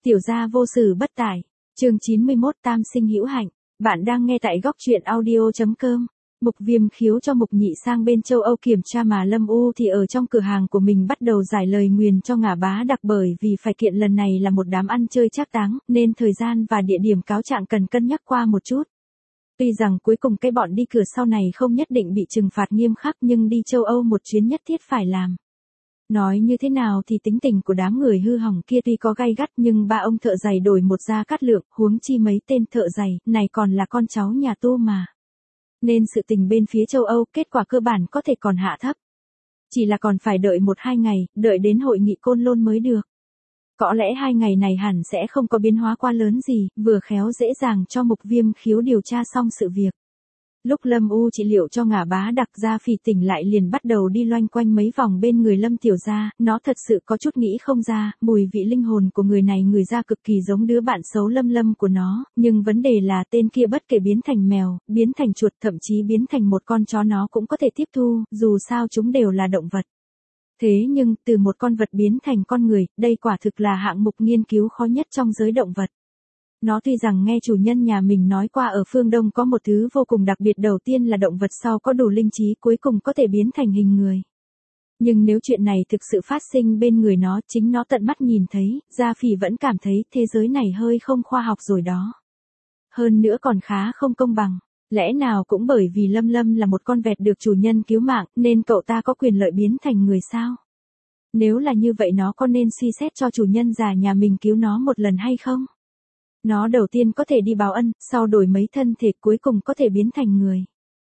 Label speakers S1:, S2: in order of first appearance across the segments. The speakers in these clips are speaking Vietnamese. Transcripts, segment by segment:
S1: Tiểu gia vô sự bất tải. Chương 91 Tam sinh hữu hạnh. Bạn đang nghe tại góc truyện audio.com. Mục Viêm khiếu cho Mục Nhị sang bên châu Âu kiểm tra mà Lâm U thì ở trong cửa hàng của mình bắt đầu giải lời nguyền cho Ngả Bá Đặc, bởi vì phải kiện lần này là một đám ăn chơi trác táng, nên thời gian và địa điểm cáo trạng cần cân nhắc qua một chút. Tuy rằng cuối cùng cái bọn đi cửa sau này không nhất định bị trừng phạt nghiêm khắc, nhưng đi châu Âu một chuyến nhất thiết phải làm. Nói như thế nào thì tính tình của đám người hư hỏng kia tuy có gay gắt, nhưng ba ông thợ giày đổi một Gia Cát Lượng, huống chi mấy tên thợ giày này còn là con cháu nhà Tu mà. Nên sự tình bên phía châu Âu kết quả cơ bản có thể còn hạ thấp. Chỉ là còn phải đợi 1-2 ngày, đợi đến hội nghị Côn Lôn mới được. Có lẽ 2 ngày này hẳn sẽ không có biến hóa quá lớn gì, vừa khéo dễ dàng cho Mục Viêm khiếu điều tra xong sự việc. Lúc Lâm U trị liệu cho Ngả Bá Đặc, Gia Phỉ tỉnh lại liền bắt đầu đi loanh quanh mấy vòng bên người Lâm Tiểu Gia, nó thật sự có chút nghĩ không ra, mùi vị linh hồn của người này người ra cực kỳ giống đứa bạn xấu Lâm Lâm của nó, nhưng vấn đề là tên kia bất kể biến thành mèo, biến thành chuột, thậm chí biến thành một con chó nó cũng có thể tiếp thu, dù sao chúng đều là động vật. Thế nhưng, từ một con vật biến thành con người, đây quả thực là hạng mục nghiên cứu khó nhất trong giới động vật. Nó tuy rằng nghe chủ nhân nhà mình nói qua ở phương Đông có một thứ vô cùng đặc biệt, đầu tiên là động vật, sau có đủ linh trí, cuối cùng có thể biến thành hình người. Nhưng nếu chuyện này thực sự phát sinh bên người nó, chính nó tận mắt nhìn thấy, Gia Phỉ vẫn cảm thấy thế giới này hơi không khoa học rồi đó. Hơn nữa còn khá không công bằng. Lẽ nào cũng bởi vì Lâm Lâm là một con vẹt được chủ nhân cứu mạng, nên cậu ta có quyền lợi biến thành người sao? Nếu là như vậy nó có nên suy xét cho chủ nhân già nhà mình cứu nó một lần hay không? Nó đầu tiên có thể đi báo ân, sau đổi mấy thân thể, cuối cùng có thể biến thành người.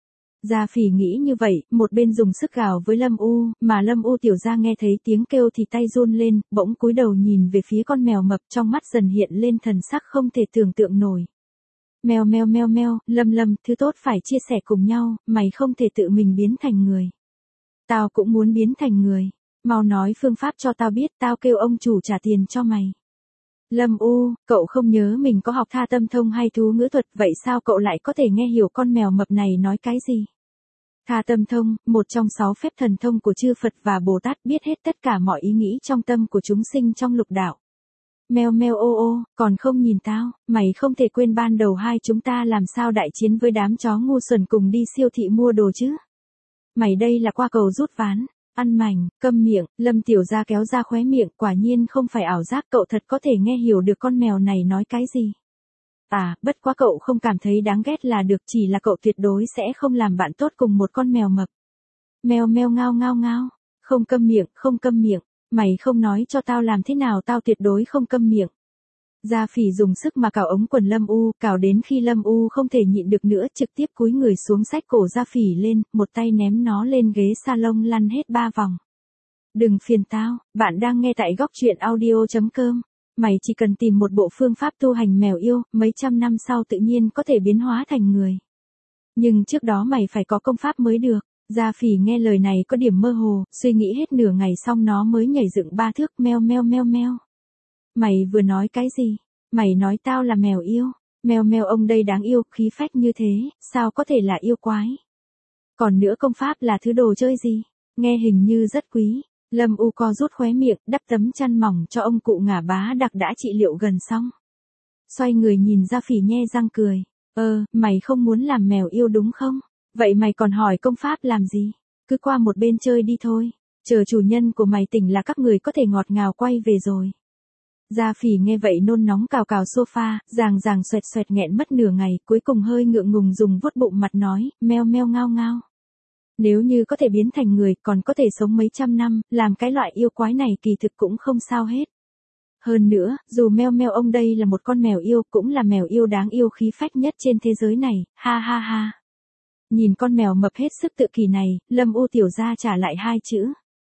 S1: Gia Phỉ nghĩ như vậy, một bên dùng sức gào với Lâm U, mà Lâm U tiểu gia nghe thấy tiếng kêu thì tay run lên, bỗng cúi đầu nhìn về phía con mèo mập, trong mắt dần hiện lên thần sắc không thể tưởng tượng nổi. Mèo mèo mèo mèo, Lâm Lâm, thứ tốt phải chia sẻ cùng nhau, mày không thể tự mình biến thành người. Tao cũng muốn biến thành người, mau nói phương pháp cho tao biết, tao kêu ông chủ trả tiền cho mày. Lâm U, cậu không nhớ mình có học Tha Tâm Thông hay thú ngữ thuật, vậy sao cậu lại có thể nghe hiểu con mèo mập này nói cái gì? Tha Tâm Thông, một trong 6 phép thần thông của chư Phật và Bồ Tát, biết hết tất cả mọi ý nghĩ trong tâm của chúng sinh trong lục đạo. Mèo mèo ô ô, còn không nhìn tao, mày không thể quên ban đầu hai chúng ta làm sao đại chiến với đám chó ngu xuẩn cùng đi siêu thị mua đồ chứ? Mày đây là qua cầu rút ván. Ăn mảnh, câm miệng, Lâm Tiểu Gia kéo ra khóe miệng, quả nhiên không phải ảo giác, cậu thật có thể nghe hiểu được con mèo này nói cái gì. À, bất quá cậu không cảm thấy đáng ghét là được, chỉ là cậu tuyệt đối sẽ không làm bạn tốt cùng một con mèo mập. Mèo mèo ngao ngao ngao, không câm miệng, không câm miệng, mày không nói cho tao làm thế nào tao tuyệt đối không câm miệng. Gia Phỉ dùng sức mà cào ống quần Lâm U, cào đến khi Lâm U không thể nhịn được nữa, trực tiếp cúi người xuống xách cổ Gia Phỉ lên, một tay ném nó lên ghế salon lăn hết 3 vòng. Đừng phiền tao, bạn đang nghe tại góc truyện audio.com. Mày chỉ cần tìm một bộ phương pháp tu hành mèo yêu, mấy trăm năm sau tự nhiên có thể biến hóa thành người. Nhưng trước đó mày phải có công pháp mới được. Gia Phỉ nghe lời này có điểm mơ hồ, suy nghĩ hết nửa ngày xong nó mới nhảy dựng 3 thước, meo meo meo meo. Mày vừa nói cái gì? Mày nói tao là mèo yêu. Mèo mèo ông đây đáng yêu, khí phách như thế, sao có thể là yêu quái? Còn nữa công pháp là thứ đồ chơi gì? Nghe hình như rất quý. Lâm U co rút khóe miệng, đắp tấm chăn mỏng cho ông cụ Ngả Bá Đặc đã trị liệu gần xong. Xoay người nhìn Gia Phỉ nhe răng cười. Mày không muốn làm mèo yêu đúng không? Vậy mày còn hỏi công pháp làm gì? Cứ qua một bên chơi đi thôi. Chờ chủ nhân của mày tỉnh là các người có thể ngọt ngào quay về rồi. Gia Phỉ nghe vậy nôn nóng cào cào sofa, ràng xoẹt xoẹt nghẹn mất nửa ngày, cuối cùng hơi ngượng ngùng dùng vuốt bụng mặt nói, meo meo ngao ngao. Nếu như có thể biến thành người, còn có thể sống mấy trăm năm, làm cái loại yêu quái này kỳ thực cũng không sao hết. Hơn nữa, dù meo meo ông đây là một con mèo yêu, cũng là mèo yêu đáng yêu khí phách nhất trên thế giới này, ha ha ha. Nhìn con mèo mập hết sức tự kỷ này, Lâm U tiểu gia trả lại 2 chữ.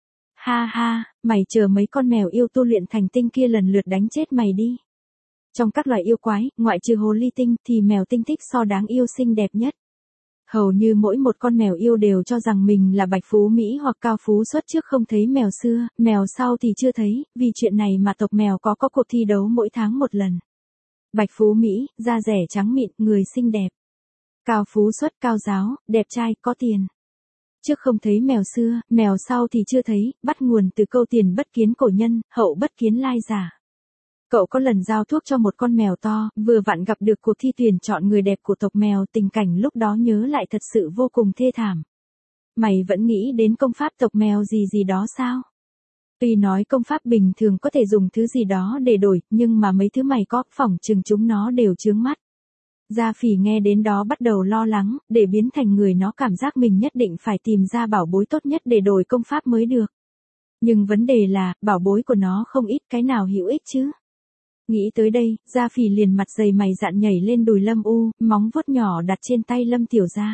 S1: Ha ha, mày chờ mấy con mèo yêu tu luyện thành tinh kia lần lượt đánh chết mày đi. Trong các loài yêu quái, ngoại trừ hồ ly tinh thì mèo tinh thích so đáng yêu xinh đẹp nhất. Hầu như mỗi một con mèo yêu đều cho rằng mình là bạch phú Mỹ hoặc cao phú xuất trước không thấy mèo xưa, mèo sau thì chưa thấy, vì chuyện này mà tộc mèo có cuộc thi đấu mỗi tháng một lần. Bạch phú Mỹ, da rẻ trắng mịn, người xinh đẹp. Cao phú xuất, cao giáo, đẹp trai, có tiền. Trước không thấy mèo xưa, mèo sau thì chưa thấy, bắt nguồn từ câu tiền bất kiến cổ nhân, hậu bất kiến lai giả. Cậu có lần giao thuốc cho một con mèo to, vừa vặn gặp được cuộc thi tuyển chọn người đẹp của tộc mèo, tình cảnh lúc đó nhớ lại thật sự vô cùng thê thảm. Mày vẫn nghĩ đến công pháp tộc mèo gì gì đó sao? Tuy nói công pháp bình thường có thể dùng thứ gì đó để đổi, nhưng mà mấy thứ mày có, phỏng chừng chúng nó đều chướng mắt. Gia Phỉ nghe đến đó bắt đầu lo lắng, để biến thành người nó cảm giác mình nhất định phải tìm ra bảo bối tốt nhất để đổi công pháp mới được. Nhưng vấn đề là, bảo bối của nó không ít, cái nào hữu ích chứ? Nghĩ tới đây, Gia Phỉ liền mặt dày mày dạn nhảy lên đùi Lâm U, móng vuốt nhỏ đặt trên tay Lâm Tiểu Gia.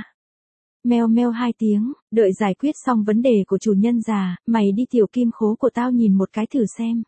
S1: Meo meo 2 tiếng, đợi giải quyết xong vấn đề của chủ nhân già, mày đi tiểu kim khố của tao nhìn một cái thử xem.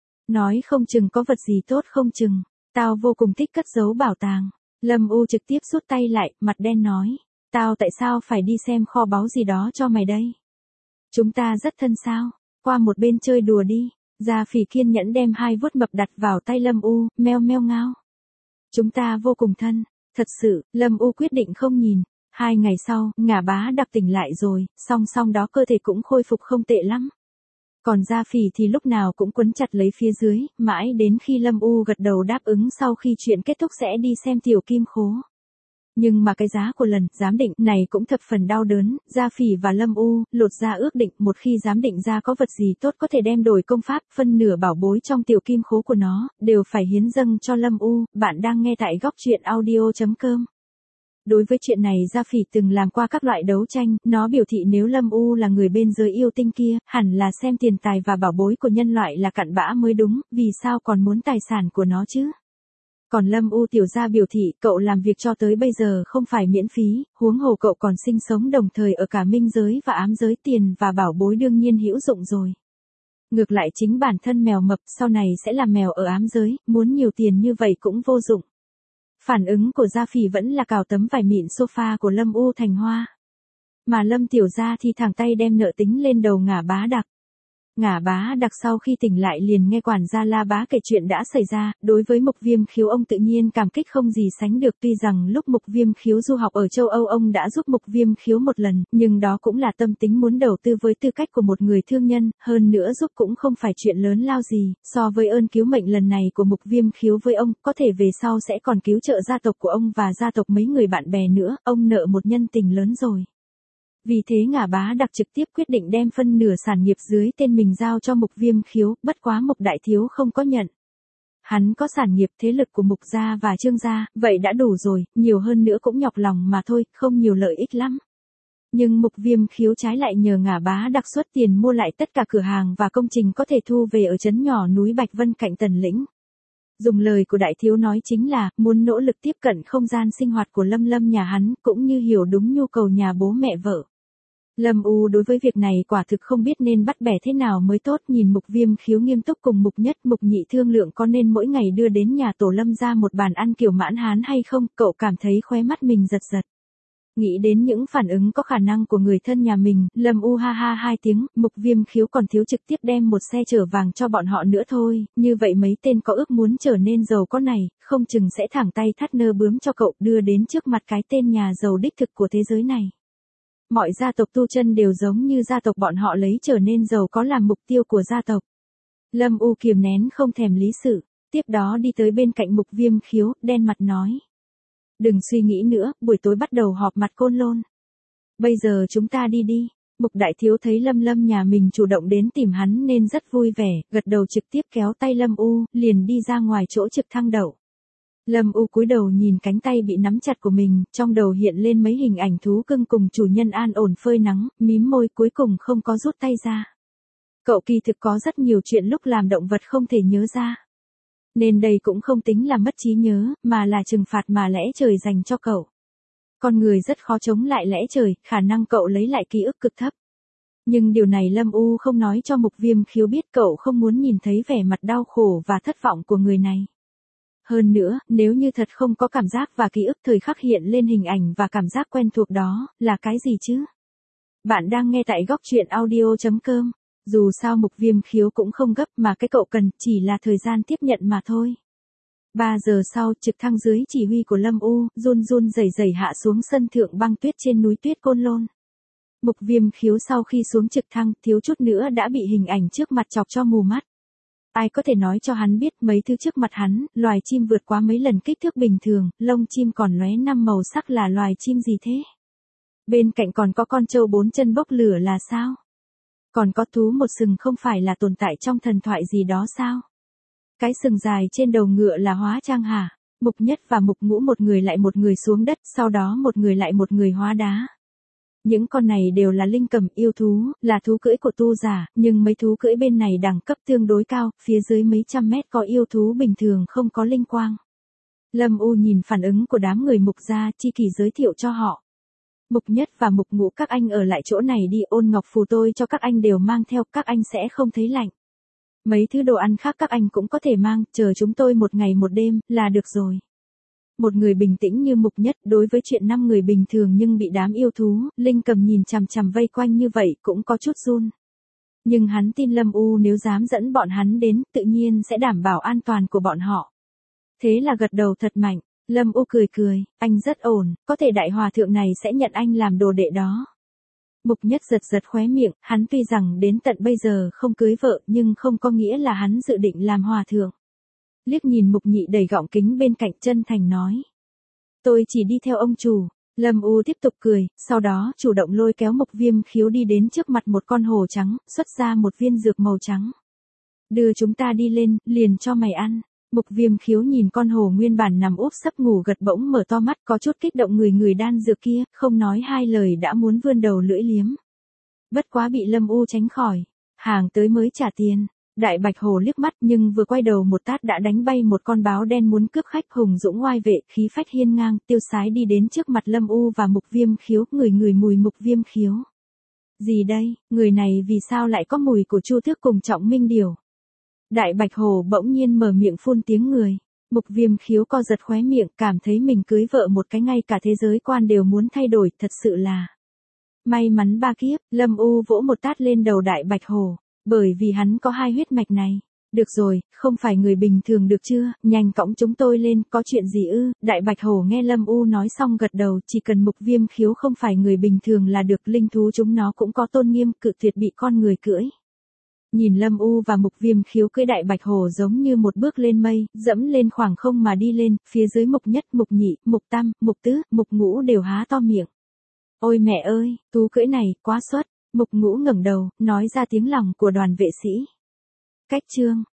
S1: Nói không chừng có vật gì tốt không chừng, tao vô cùng thích cất giấu bảo tàng. Lâm U trực tiếp rút tay lại, mặt đen nói. Tao tại sao phải đi xem kho báu gì đó cho mày đây? Chúng ta rất thân sao, qua một bên chơi đùa đi. Gia Phỉ kiên nhẫn đem 2 vuốt mập đặt vào tay Lâm U, meo meo ngao. Chúng ta vô cùng thân, thật sự, Lâm U quyết định không nhìn. 2 ngày sau, Ngả Bá Đặc tỉnh lại rồi, song song đó cơ thể cũng khôi phục không tệ lắm. Còn Gia Phỉ thì lúc nào cũng quấn chặt lấy phía dưới, mãi đến khi Lâm U gật đầu đáp ứng sau khi chuyện kết thúc sẽ đi xem tiểu kim khố. Nhưng mà cái giá của lần giám định này cũng thập phần đau đớn, Gia Phỉ và Lâm U lột ra ước định một khi giám định ra có vật gì tốt có thể đem đổi công pháp, phân nửa bảo bối trong tiểu kim khố của nó, đều phải hiến dâng cho Lâm U. Bạn đang nghe tại góc truyện audio.com. Đối với chuyện này Gia Phỉ từng làm qua các loại đấu tranh, nó biểu thị nếu Lâm U là người bên giới yêu tinh kia, hẳn là xem tiền tài và bảo bối của nhân loại là cặn bã mới đúng, vì sao còn muốn tài sản của nó chứ? Còn Lâm U tiểu gia biểu thị cậu làm việc cho tới bây giờ không phải miễn phí, huống hồ cậu còn sinh sống đồng thời ở cả minh giới và ám giới, tiền và bảo bối đương nhiên hữu dụng rồi. Ngược lại chính bản thân mèo mập sau này sẽ là mèo ở ám giới, muốn nhiều tiền như vậy cũng vô dụng. Phản ứng của Gia Phỉ vẫn là cào tấm vải mịn sofa của Lâm U thành hoa. Mà Lâm tiểu gia thì thẳng tay đem nợ tính lên đầu Ngả Bá Đặc. Ngả Bá Đặc sau khi tỉnh lại liền nghe quản gia La Bá kể chuyện đã xảy ra, đối với Mục Viêm Khiếu ông tự nhiên cảm kích không gì sánh được, tuy rằng lúc Mục Viêm Khiếu du học ở châu Âu ông đã giúp Mục Viêm Khiếu một lần, nhưng đó cũng là tâm tính muốn đầu tư với tư cách của một người thương nhân, hơn nữa giúp cũng không phải chuyện lớn lao gì, so với ơn cứu mệnh lần này của Mục Viêm Khiếu với ông, có thể về sau sẽ còn cứu trợ gia tộc của ông và gia tộc mấy người bạn bè nữa, ông nợ một nhân tình lớn rồi. Vì thế Ngả Bá Đặc trực tiếp quyết định đem phân nửa sản nghiệp dưới tên mình giao cho Mục Viêm Khiếu, bất quá Mục Đại Thiếu không có nhận. Hắn có sản nghiệp thế lực của Mục gia và Trương gia, vậy đã đủ rồi, nhiều hơn nữa cũng nhọc lòng mà thôi, không nhiều lợi ích lắm. Nhưng Mục Viêm Khiếu trái lại nhờ Ngả Bá Đặc xuất tiền mua lại tất cả cửa hàng và công trình có thể thu về ở trấn nhỏ núi Bạch Vân cạnh Tần Lĩnh. Dùng lời của Đại Thiếu nói chính là, muốn nỗ lực tiếp cận không gian sinh hoạt của Lâm Lâm nhà hắn, cũng như hiểu đúng nhu cầu nhà bố mẹ vợ. Lâm U đối với việc này quả thực không biết nên bắt bẻ thế nào mới tốt, nhìn Mục Viêm Khiếu nghiêm túc cùng Mục Nhất, Mục Nhị thương lượng có nên mỗi ngày đưa đến nhà tổ Lâm ra một bàn ăn kiểu mãn hán hay không, cậu cảm thấy khóe mắt mình giật giật. Nghĩ đến những phản ứng có khả năng của người thân nhà mình, Lâm U ha ha 2 tiếng, Mục Viêm Khiếu còn thiếu trực tiếp đem một xe chở vàng cho bọn họ nữa thôi, như vậy mấy tên có ước muốn trở nên giàu có này, không chừng sẽ thẳng tay thắt nơ bướm cho cậu đưa đến trước mặt cái tên nhà giàu đích thực của thế giới này. Mọi gia tộc tu chân đều giống như gia tộc bọn họ lấy trở nên giàu có làm mục tiêu của gia tộc. Lâm U kiềm nén không thèm lý sự, tiếp đó đi tới bên cạnh Mục Viêm Khiếu, đen mặt nói. Đừng suy nghĩ nữa, buổi tối bắt đầu họp mặt Côn Lôn. Bây giờ chúng ta đi đi. Mục Đại Thiếu thấy Lâm Lâm nhà mình chủ động đến tìm hắn nên rất vui vẻ, gật đầu trực tiếp kéo tay Lâm U, liền đi ra ngoài chỗ trực thăng đậu. Lâm U cúi đầu nhìn cánh tay bị nắm chặt của mình, trong đầu hiện lên mấy hình ảnh thú cưng cùng chủ nhân an ổn phơi nắng, mím môi cuối cùng không có rút tay ra. Cậu kỳ thực có rất nhiều chuyện lúc làm động vật không thể nhớ ra. Nên đây cũng không tính là mất trí nhớ, mà là trừng phạt mà lẽ trời dành cho cậu. Con người rất khó chống lại lẽ trời, khả năng cậu lấy lại ký ức cực thấp. Nhưng điều này Lâm U không nói cho Mục Viêm Khiếu biết, cậu không muốn nhìn thấy vẻ mặt đau khổ và thất vọng của người này. Hơn nữa, nếu như thật không có cảm giác và ký ức thời khắc hiện lên hình ảnh và cảm giác quen thuộc đó, là cái gì chứ? Bạn đang nghe tại góc truyện audio.com. Dù sao Mục Viêm Khiếu cũng không gấp mà cái cậu cần chỉ là thời gian tiếp nhận mà thôi. 3 giờ sau, trực thăng dưới chỉ huy của Lâm U, run run rẩy rẩy hạ xuống sân thượng băng tuyết trên núi tuyết Côn Lôn. Mục Viêm Khiếu sau khi xuống trực thăng, thiếu chút nữa đã bị hình ảnh trước mặt chọc cho mù mắt. Ai có thể nói cho hắn biết mấy thứ trước mặt hắn, loài chim vượt quá mấy lần kích thước bình thường, lông chim còn lóe 5 màu sắc là loài chim gì thế? Bên cạnh còn có con trâu 4 chân bốc lửa là sao? Còn có thú một sừng không phải là tồn tại trong thần thoại gì đó sao? Cái sừng dài trên đầu ngựa là hóa trang hả? Mục Nhất và Mục Ngũ một người lại một người xuống đất, sau đó một người lại một người hóa đá. Những con này đều là linh cầm yêu thú, là thú cưỡi của tu giả, nhưng mấy thú cưỡi bên này đẳng cấp tương đối cao, phía dưới mấy trăm mét có yêu thú bình thường không có linh quang. Lâm U nhìn phản ứng của đám người Mục gia, Chi Kỳ giới thiệu cho họ. Mục Nhất và Mục Ngũ các anh ở lại chỗ này đi, ôn ngọc phù tôi cho các anh đều mang theo, các anh sẽ không thấy lạnh. Mấy thứ đồ ăn khác các anh cũng có thể mang, chờ chúng tôi một ngày một đêm, là được rồi. Một người bình tĩnh như Mục Nhất đối với chuyện 5 người bình thường nhưng bị đám yêu thú, linh cầm nhìn chằm chằm vây quanh như vậy cũng có chút run. Nhưng hắn tin Lâm U nếu dám dẫn bọn hắn đến, tự nhiên sẽ đảm bảo an toàn của bọn họ. Thế là gật đầu thật mạnh, Lâm U cười cười, anh rất ổn, có thể đại hòa thượng này sẽ nhận anh làm đồ đệ đó. Mục Nhất giật giật khóe miệng, hắn tuy rằng đến tận bây giờ không cưới vợ nhưng không có nghĩa là hắn dự định làm hòa thượng. Liếc nhìn Mục Nhị đầy gọng kính bên cạnh chân thành nói. Tôi chỉ đi theo ông chủ. Lâm U tiếp tục cười, sau đó chủ động lôi kéo Mục Viêm Khiếu đi đến trước mặt một con hổ trắng, xuất ra một viên dược màu trắng. Đưa chúng ta đi lên, liền cho mày ăn. Mục Viêm Khiếu nhìn con hổ nguyên bản nằm úp sấp ngủ gật bỗng mở to mắt có chút kích động người đan dược kia, không nói hai lời đã muốn vươn đầu lưỡi liếm. Bất quá bị Lâm U tránh khỏi. Hàng tới mới trả tiền. Đại bạch hổ liếc mắt nhưng vừa quay đầu một tát đã đánh bay một con báo đen muốn cướp khách. Hùng dũng oai vệ, khí phách hiên ngang, tiêu sái đi đến trước mặt Lâm U và Mục Viêm Khiếu, người mùi Mục Viêm Khiếu. Gì đây, người này vì sao lại có mùi của Chu Tước cùng Trọng Minh Điểu? Đại bạch hổ bỗng nhiên mở miệng phun tiếng người. Mục Viêm Khiếu co giật khóe miệng, cảm thấy mình cưới vợ một cái ngay cả thế giới quan đều muốn thay đổi, thật sự là may mắn ba kiếp. Lâm U vỗ một tát lên đầu đại bạch hổ. Bởi vì hắn có 2 huyết mạch này. Được rồi, không phải người bình thường được chưa, nhanh cõng chúng tôi lên, có chuyện gì ư? Đại bạch hổ nghe Lâm U nói xong gật đầu, chỉ cần Mục Viêm Khiếu không phải người bình thường là được, linh thú chúng nó cũng có tôn nghiêm, cự tuyệt bị con người cưỡi. Nhìn Lâm U và Mục Viêm Khiếu cưỡi đại bạch hổ giống như một bước lên mây, dẫm lên khoảng không mà đi lên, phía dưới Mục Nhất, Mục Nhị, Mục Tam, Mục Tứ, Mục Ngũ đều há to miệng. Ôi mẹ ơi, thú cưỡi này, quá xuất. Mục Ngũ ngẩng đầu, nói ra tiếng lòng của đoàn vệ sĩ. Cách chương